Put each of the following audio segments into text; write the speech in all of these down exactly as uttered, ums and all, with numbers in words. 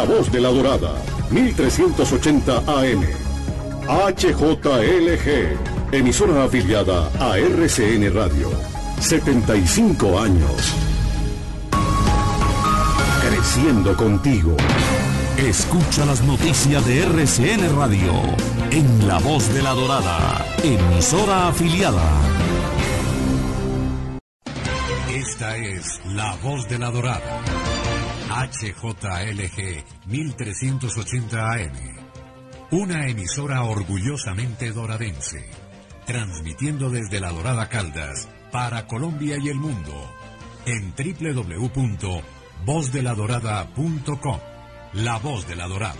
Voz de la Dorada, mil trescientos ochenta A M. H J L G, emisora afiliada a R C N Radio. setenta y cinco años. Creciendo contigo. Escucha las noticias de R C N Radio en La Voz de la Dorada, emisora afiliada. Esta es La Voz de la Dorada. H J L G mil trescientos ochenta A M. Una emisora orgullosamente doradense. Transmitiendo desde La Dorada Caldas para Colombia y el mundo. En doble u doble u doble u punto voz de la dorada punto com. La Voz de la Dorada.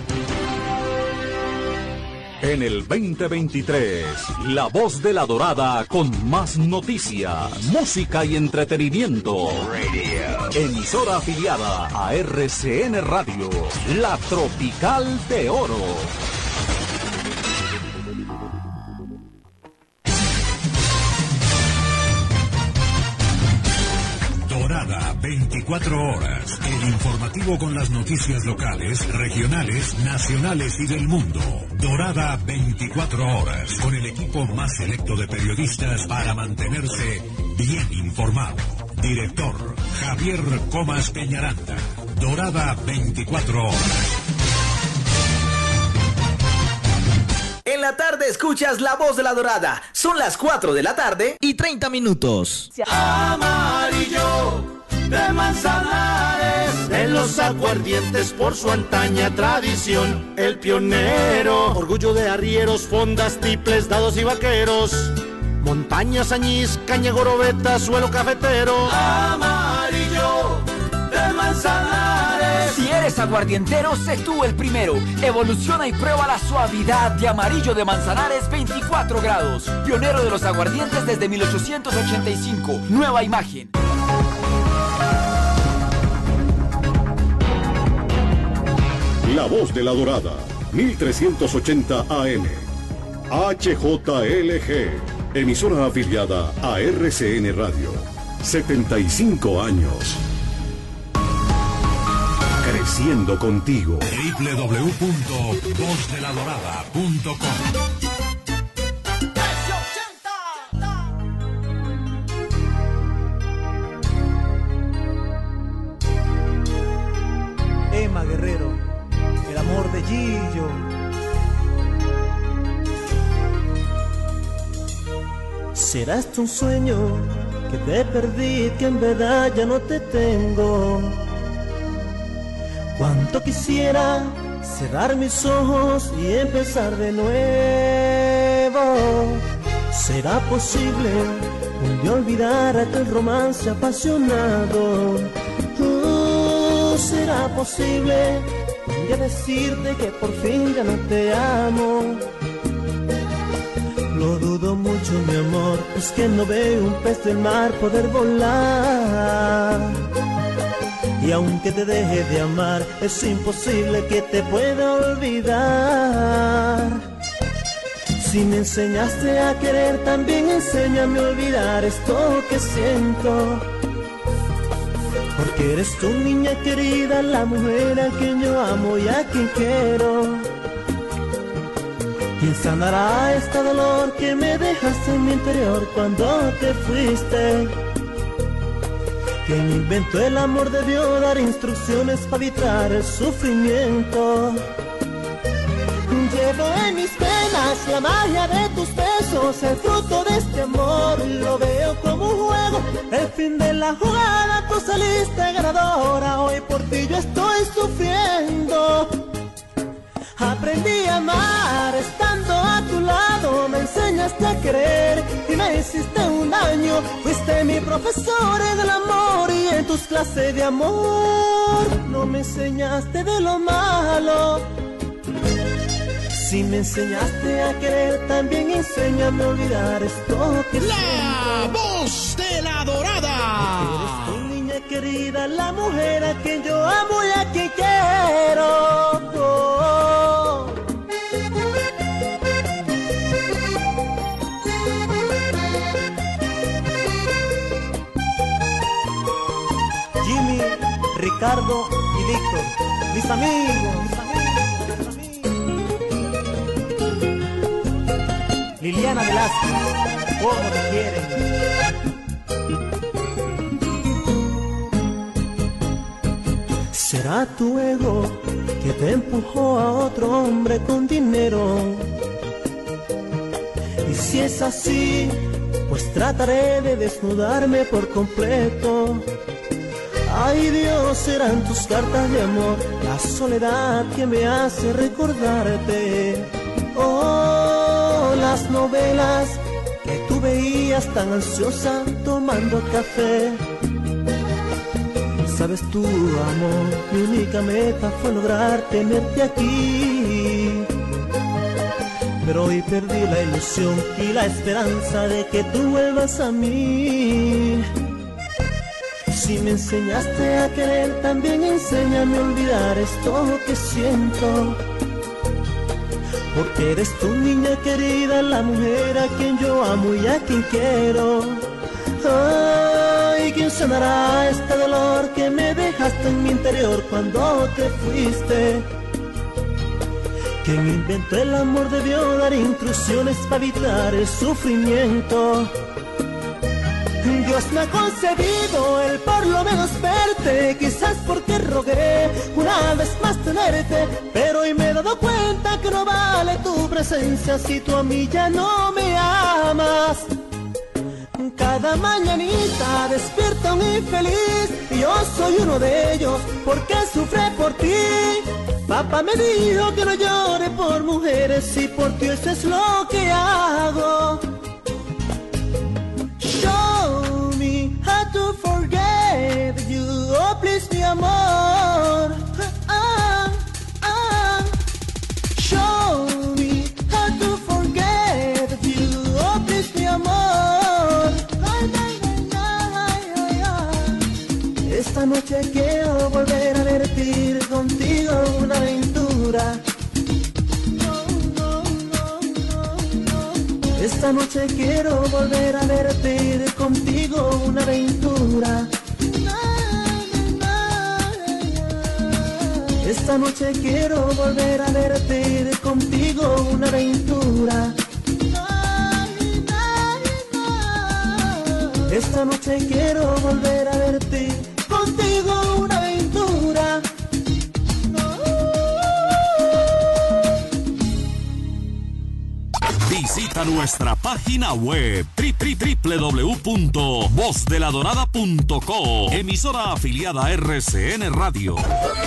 En el veinte veintitrés, La Voz de la Dorada con más noticias, música y entretenimiento. Radio. Emisora afiliada a R C N Radio, la Tropical de Oro. Dorada veinticuatro horas, el informativo con las noticias locales, regionales, nacionales y del mundo. Dorada veinticuatro horas, con el equipo más selecto de periodistas para mantenerse bien informado. Director Javier Comas Peñaranda. Dorada veinticuatro horas. En la tarde escuchas La Voz de la Dorada. Son las cuatro de la tarde y treinta minutos. Amarillo de Manzanares, de los aguardientes por su antaña tradición. El pionero, orgullo de arrieros, fondas, tiples, dados y vaqueros. Montañas, añís, caña, gorobeta, suelo cafetero. Amarillo de Manzanares. Si eres aguardientero, sé tú el primero. Evoluciona y prueba la suavidad de Amarillo de Manzanares veinticuatro grados. Pionero de los aguardientes desde mil ochocientos ochenta y cinco. Nueva imagen. La Voz de la Dorada, mil trescientos ochenta A M. H J L G, emisora afiliada a R C N Radio. setenta y cinco años. Creciendo contigo. doble u doble u doble u punto voz de la dorada punto com. Emma Guerrero, el amor de Gillo. Será esto un sueño que te perdí, que en verdad ya no te tengo. Cuánto quisiera cerrar mis ojos y empezar de nuevo. ¿Será posible un día olvidar aquel romance apasionado? Uh, ¿Será posible un día decirte que por fin ya no te amo? Lo dudo mucho, mi amor, es que no veo un pez del mar poder volar. Y aunque te deje de amar, es imposible que te pueda olvidar. Si me enseñaste a querer, también enséñame a olvidar esto que siento. Porque eres tu niña querida, la mujer a quien yo amo y a quien quiero. ¿Quién sanará este dolor que me dejaste en mi interior cuando te fuiste? Quien inventó el amor debió dar instrucciones para evitar el sufrimiento. Llevo en mis penas la magia de tus besos, el fruto de este amor lo veo como un juego. El fin de la jugada, tú saliste ganadora, hoy por ti yo estoy sufriendo. Aprendí a amar estando a tu lado, me enseñaste a querer y me hiciste un daño. Fuiste mi profesor en el amor y en tus clases de amor no me enseñaste de lo malo. Si me enseñaste a querer, también enséñame a olvidar esto que La siento. Voz de la Dorada. Eres tu niña querida, la mujer a quien yo amo y a quien quiero. Oh. Jimmy, Ricardo y Víctor, mis amigos, mis amigos, mis amigos. Liliana Velázquez, ¿cómo te quieren? ¿Será tu ego que te empujó a otro hombre con dinero? Y si es así, pues trataré de desnudarme por completo. Ay Dios, serán tus cartas de amor, la soledad que me hace recordarte. Oh, las novelas que tú veías tan ansiosa tomando café. Sabes tú, amor, mi única meta fue lograr tenerte aquí. Pero hoy perdí la ilusión y la esperanza de que tú vuelvas a mí. Si me enseñaste a querer, también enséñame a olvidar esto que siento. Porque eres tu niña querida, la mujer a quien yo amo y a quien quiero. Ay, ¿quién sanará este dolor que me dejaste en mi interior cuando te fuiste? Quien inventó el amor debió dar instrucciones para evitar el sufrimiento. Dios me ha concedido el por lo menos verte, quizás porque rogué una vez más tenerte, pero hoy me he dado cuenta que no vale tu presencia si tú a mí ya no me amas. Cada mañanita despierta un infeliz y yo soy uno de ellos porque sufre por ti. Papá me dijo que no llore por mujeres y por ti eso es lo que hago. Show me how to forget you, oh please mi amor. Ah, ah. Show me how to forget you, oh please mi amor. Ay, ay, ay, ay, ay, ay. Esta noche quiero volver a vertir contigo una aventura. Esta noche quiero volver a verte contigo una aventura. Esta noche quiero volver a verte contigo una aventura. Esta noche quiero volver a verte contigo una aventura. Visita nuestra página web doble u doble u doble u punto voz de la dorada punto co, emisora afiliada a R C N Radio.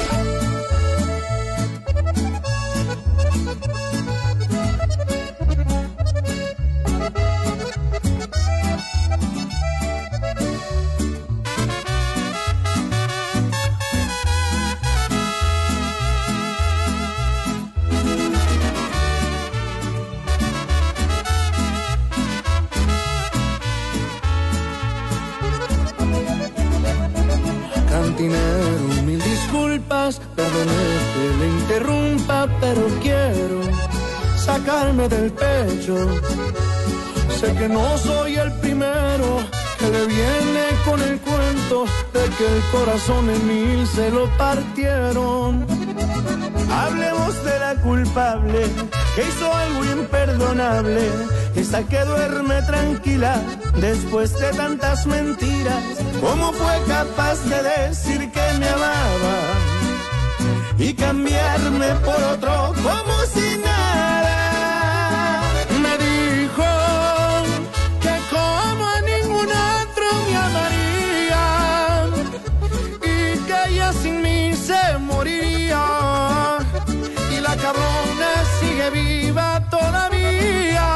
Cantinero, mil disculpas, perdone que le interrumpa, pero quiero sacarme del pecho. Sé que no soy el primero que le viene con el cuento de que el corazón en mil se lo partieron. Hablemos de la culpable que hizo algo imperdonable, esa que duerme tranquila después de tantas mentiras. ¿Cómo fue capaz de decir que me amaba y cambiarme por otro como si nada? Me dijo que como a ningún otro me amaría y que ella sin mí se moriría, y la cabrona sigue viva todavía.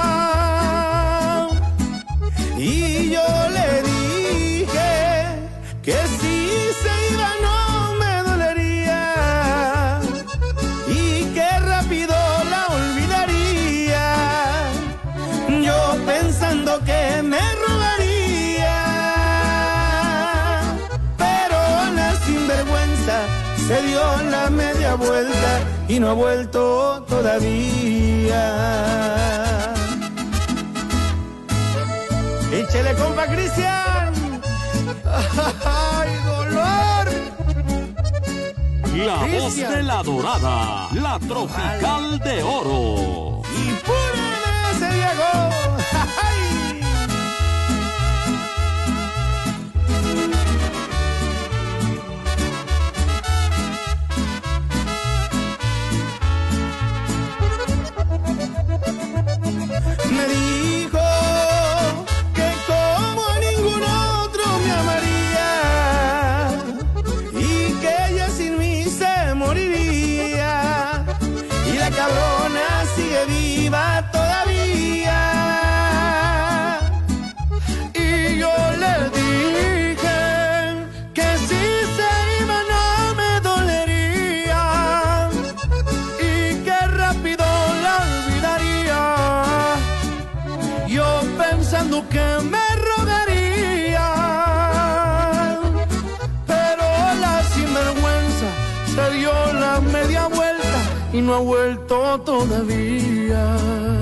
Y yo le dije que si se iba no me dolería y que rápido la olvidaría, yo pensando que me robaría, pero la sinvergüenza se dio la media vuelta y no ha vuelto todavía. ¡Échale, compa Cristian! ¡Ay, dolor! Y La voz de la dorada, la tropical de oro. Y pura ese Diego. Me dijo que como ningún otro me amaría y que ella sin mí se moriría y la cabrona sigue viva todavía. Y yo le dije que si se iba no me dolería y que rápido la olvidaría. Yo pensando que me rogaría, pero la sinvergüenza se dio la media vuelta y no ha vuelto todavía.